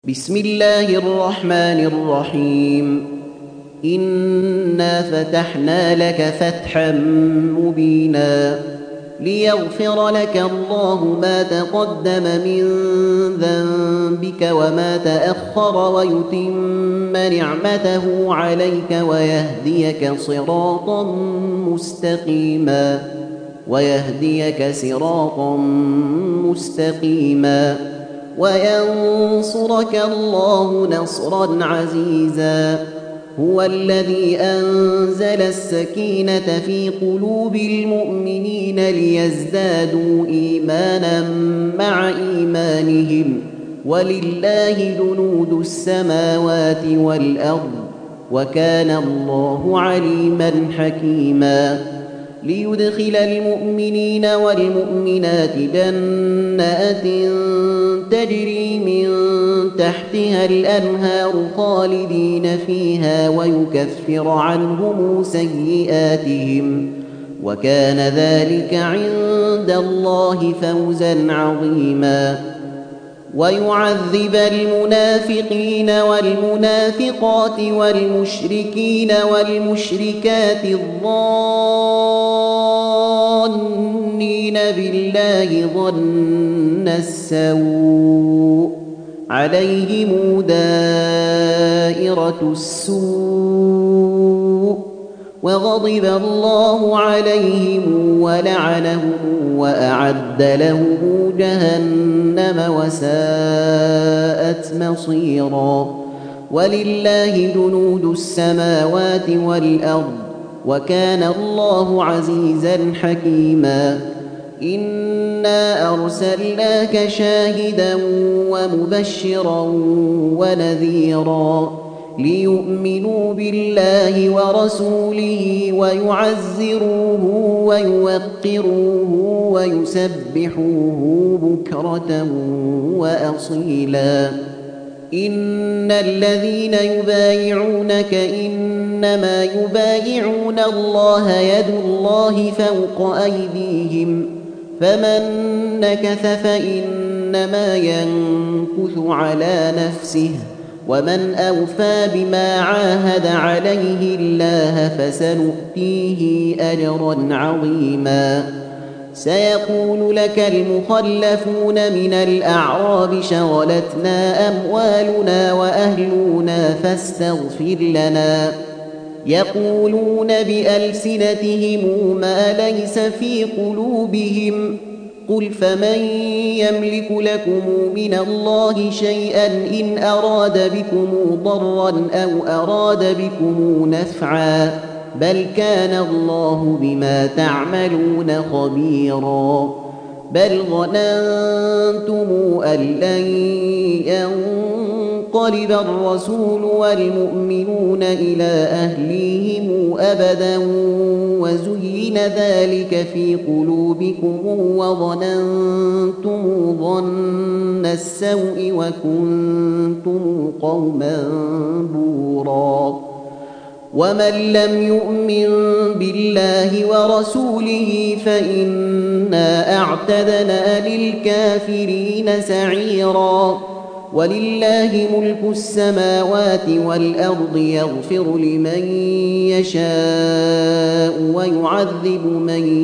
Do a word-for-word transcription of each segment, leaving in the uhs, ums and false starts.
بسم الله الرحمن الرحيم إنا فتحنا لك فتحا مبينا ليغفر لك الله ما تقدم من ذنبك وما تأخر ويتم نعمته عليك ويهديك صراطا مستقيما ويهديك صراطا مستقيما وينصرك الله نصرا عزيزا هو الذي أنزل السكينة في قلوب المؤمنين ليزدادوا إيمانا مع إيمانهم ولله جنود السماوات والأرض وكان الله عليما حكيما ليدخل المؤمنين والمؤمنات جنات تجري من تحتها الأنهار خالدين فيها ويكفر عنهم سيئاتهم وكان ذلك عند الله فوزا عظيما ويعذب المنافقين والمنافقات والمشركين والمشركات الظانين بالله ظن السوء عليهم دائرة السوء وغضب الله عليهم ولعنهم وأعد لهم جهنم وساءت مصيرا ولله جنود السماوات والأرض وكان الله عزيزا حكيما إنا أرسلناك شاهدا ومبشرا ونذيرا ليؤمنوا بالله ورسوله ويعزروه ويوقروه ويسبحوه بكرة وأصيلا إن الذين يبايعونك إنما يبايعون الله يد الله فوق أيديهم فمن نكث فإنما ينكث على نفسه ومن أوفى بما عاهد عليه الله فسنؤتيه أجرا عظيما سيقول لك المخلفون من الأعراب شغلتنا أموالنا وأهلنا فاستغفر لنا يقولون بألسنتهم ما ليس في قلوبهم قل فمن يملك لكم من الله شيئا إن أراد بكم ضرا أو أراد بكم نفعا بل كان الله بما تعملون خبيرا بل ظننتم أن لن ينقلب الرسول والمؤمنون إلى أهليهم أبدا وزين ذلك في قلوبكم وظننتم ظن السوء وكنتم قوما بورا ومن لم يؤمن بالله ورسوله فإنا أعتدنا للكافرين سعيرا ولله ملك السماوات والأرض يغفر لمن يشاء ويعذب من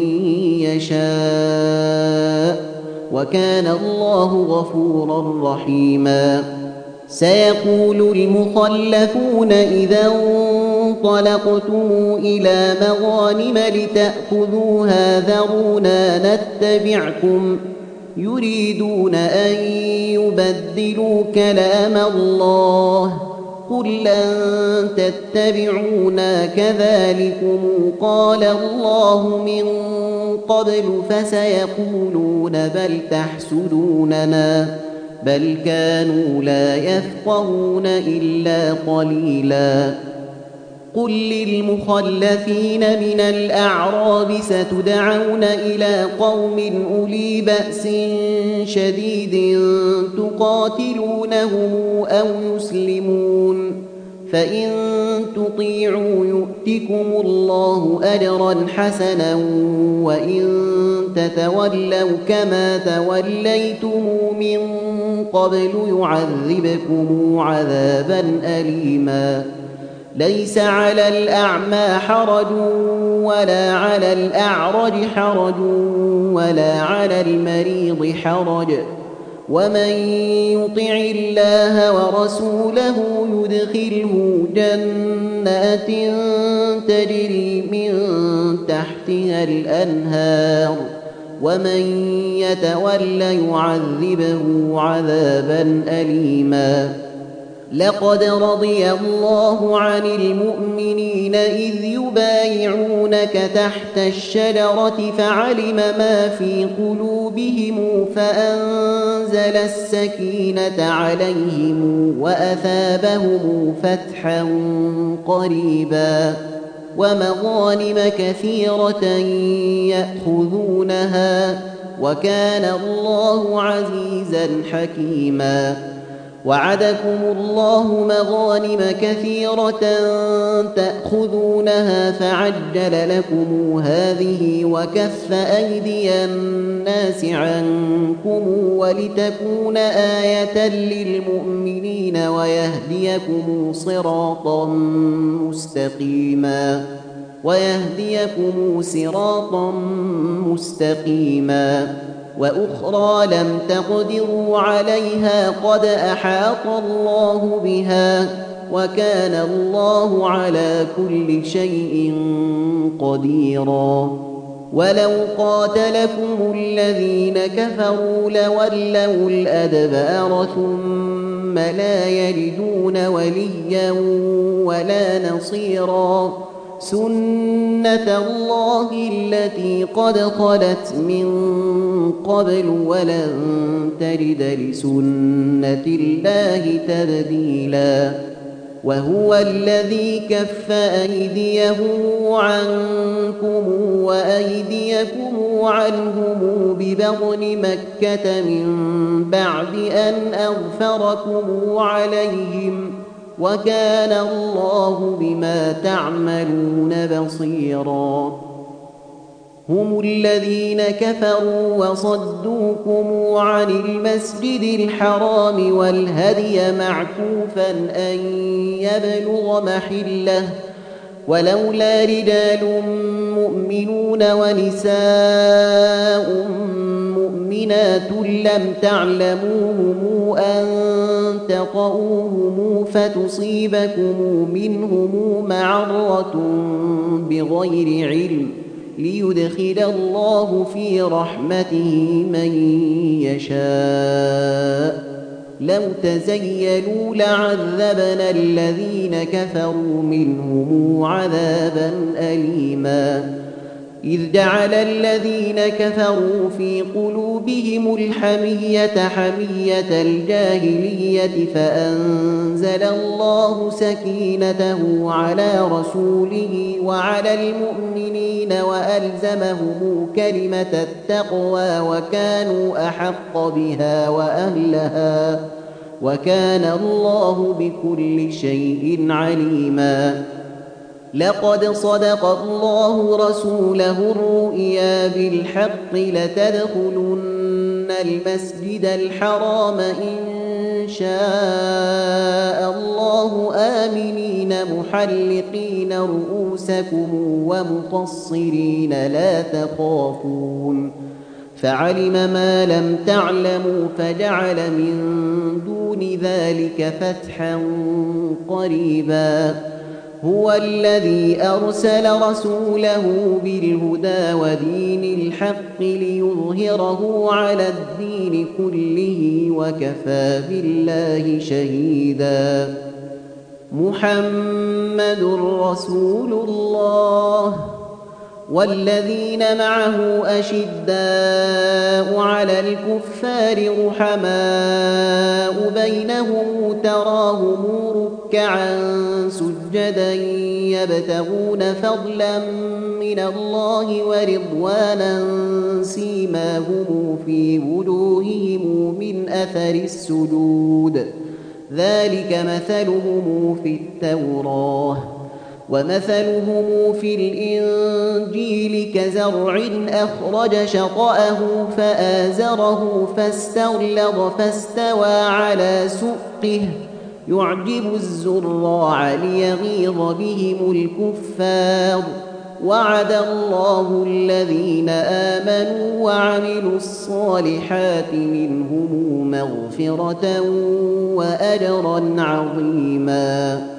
يشاء وكان الله غفورا رحيما سيقول المخلفون إذا انطلقتم إلى مغانم لتأخذوها ذرونا نتبعكم يريدون أن يبدلوا كلام الله قل لن تتبعونا كذلكم قال الله من قبل فسيقولون بل تحسدوننا بل كانوا لا يفقهون إلا قليلا قل للمخلفين من الأعراب ستدعون إلى قوم أولي بأس شديد تقاتلونهم أو يسلمون فإن تطيعوا يؤتكم الله أجرا حسنا وإن تتولوا كما توليتم من قبل يعذبكم عذابا أليما ليس على الأعمى حرج ولا على الأعرج حرج ولا على المريض حرج ومن يطع الله ورسوله يدخله جنات تجري من تحتها الأنهار ومن يتول يعذبه عذابا أليما لقد رضي الله عن المؤمنين إذ يبايعونك تحت الشجرة فعلم ما في قلوبهم فأنزل السكينة عليهم وأثابهم فتحا قريبا ومغانم كثيرة يأخذونها وكان الله عزيزا حكيما وعدكم الله مغانم كثيرة تأخذونها فعجل لكم هذه وكف أيدي الناس عنكم ولتكون آية للمؤمنين ويهديكم صراطا مستقيما ويهديكم صراطا مستقيما وأخرى لم تقدروا عليها قد أحاط الله بها وكان الله على كل شيء قديرا ولو قاتلكم الذين كفروا لولوا الأدبار ثم لا يجدون وليا ولا نصيرا سنة الله التي قد خلت من قبل ولن تجد لسنة الله تبديلا وهو الذي كف أيديهم عنكم وأيديكم عنهم ببطن مكة من بعد أن أغفركم عليهم وكان الله بما تعملون بصيرا هم الذين كفروا وصدوكم عن المسجد الحرام والهدي معكوفا أن يبلغ محله ولولا رجال مؤمنون ونساء مؤمنات لم تعلموهم أن تطؤوهم فتصيبكم منهم معرة بغير علم ليدخل الله في رحمته من يشاء لو تزيلوا لعذبنا الذين كفروا منهم عذابا أليما إذ جعل الذين كفروا في قلوبهم الحمية حمية الجاهلية فأنزل الله سكينته على رسوله وعلى المؤمنين وألزمهم كلمة التقوى وكانوا أحق بها وأهلها وكان الله بكل شيء عليما لقد صدق الله رسوله الرؤيا بالحق لتدخلن المسجد الحرام إن شاء الله آمنين محلقين رؤوسكم ومقصرين لا تخافون فعلم ما لم تعلموا فجعل من دون ذلك فتحا قريبا هو الذي أرسل رسوله بالهدى ودين الحق ليظهره على الدين كله وكفى بالله شهيدا محمد رسول الله والذين معه أشداء على الكفار رحماء بينهم تراهم ركعا سجدا يبتغون فضلا من الله ورضوانا سيماهم في وجوههم من أثر السجود ذلك مثلهم في التوراة ومثلهم في الإنجيل كزرع أخرج شطأه فآزره فاستغلظ فاستوى على سوقه يعجب الزراع ليغيظ بهم الكفار وعد الله الذين آمنوا وعملوا الصالحات منهم مغفرة وأجرا عظيما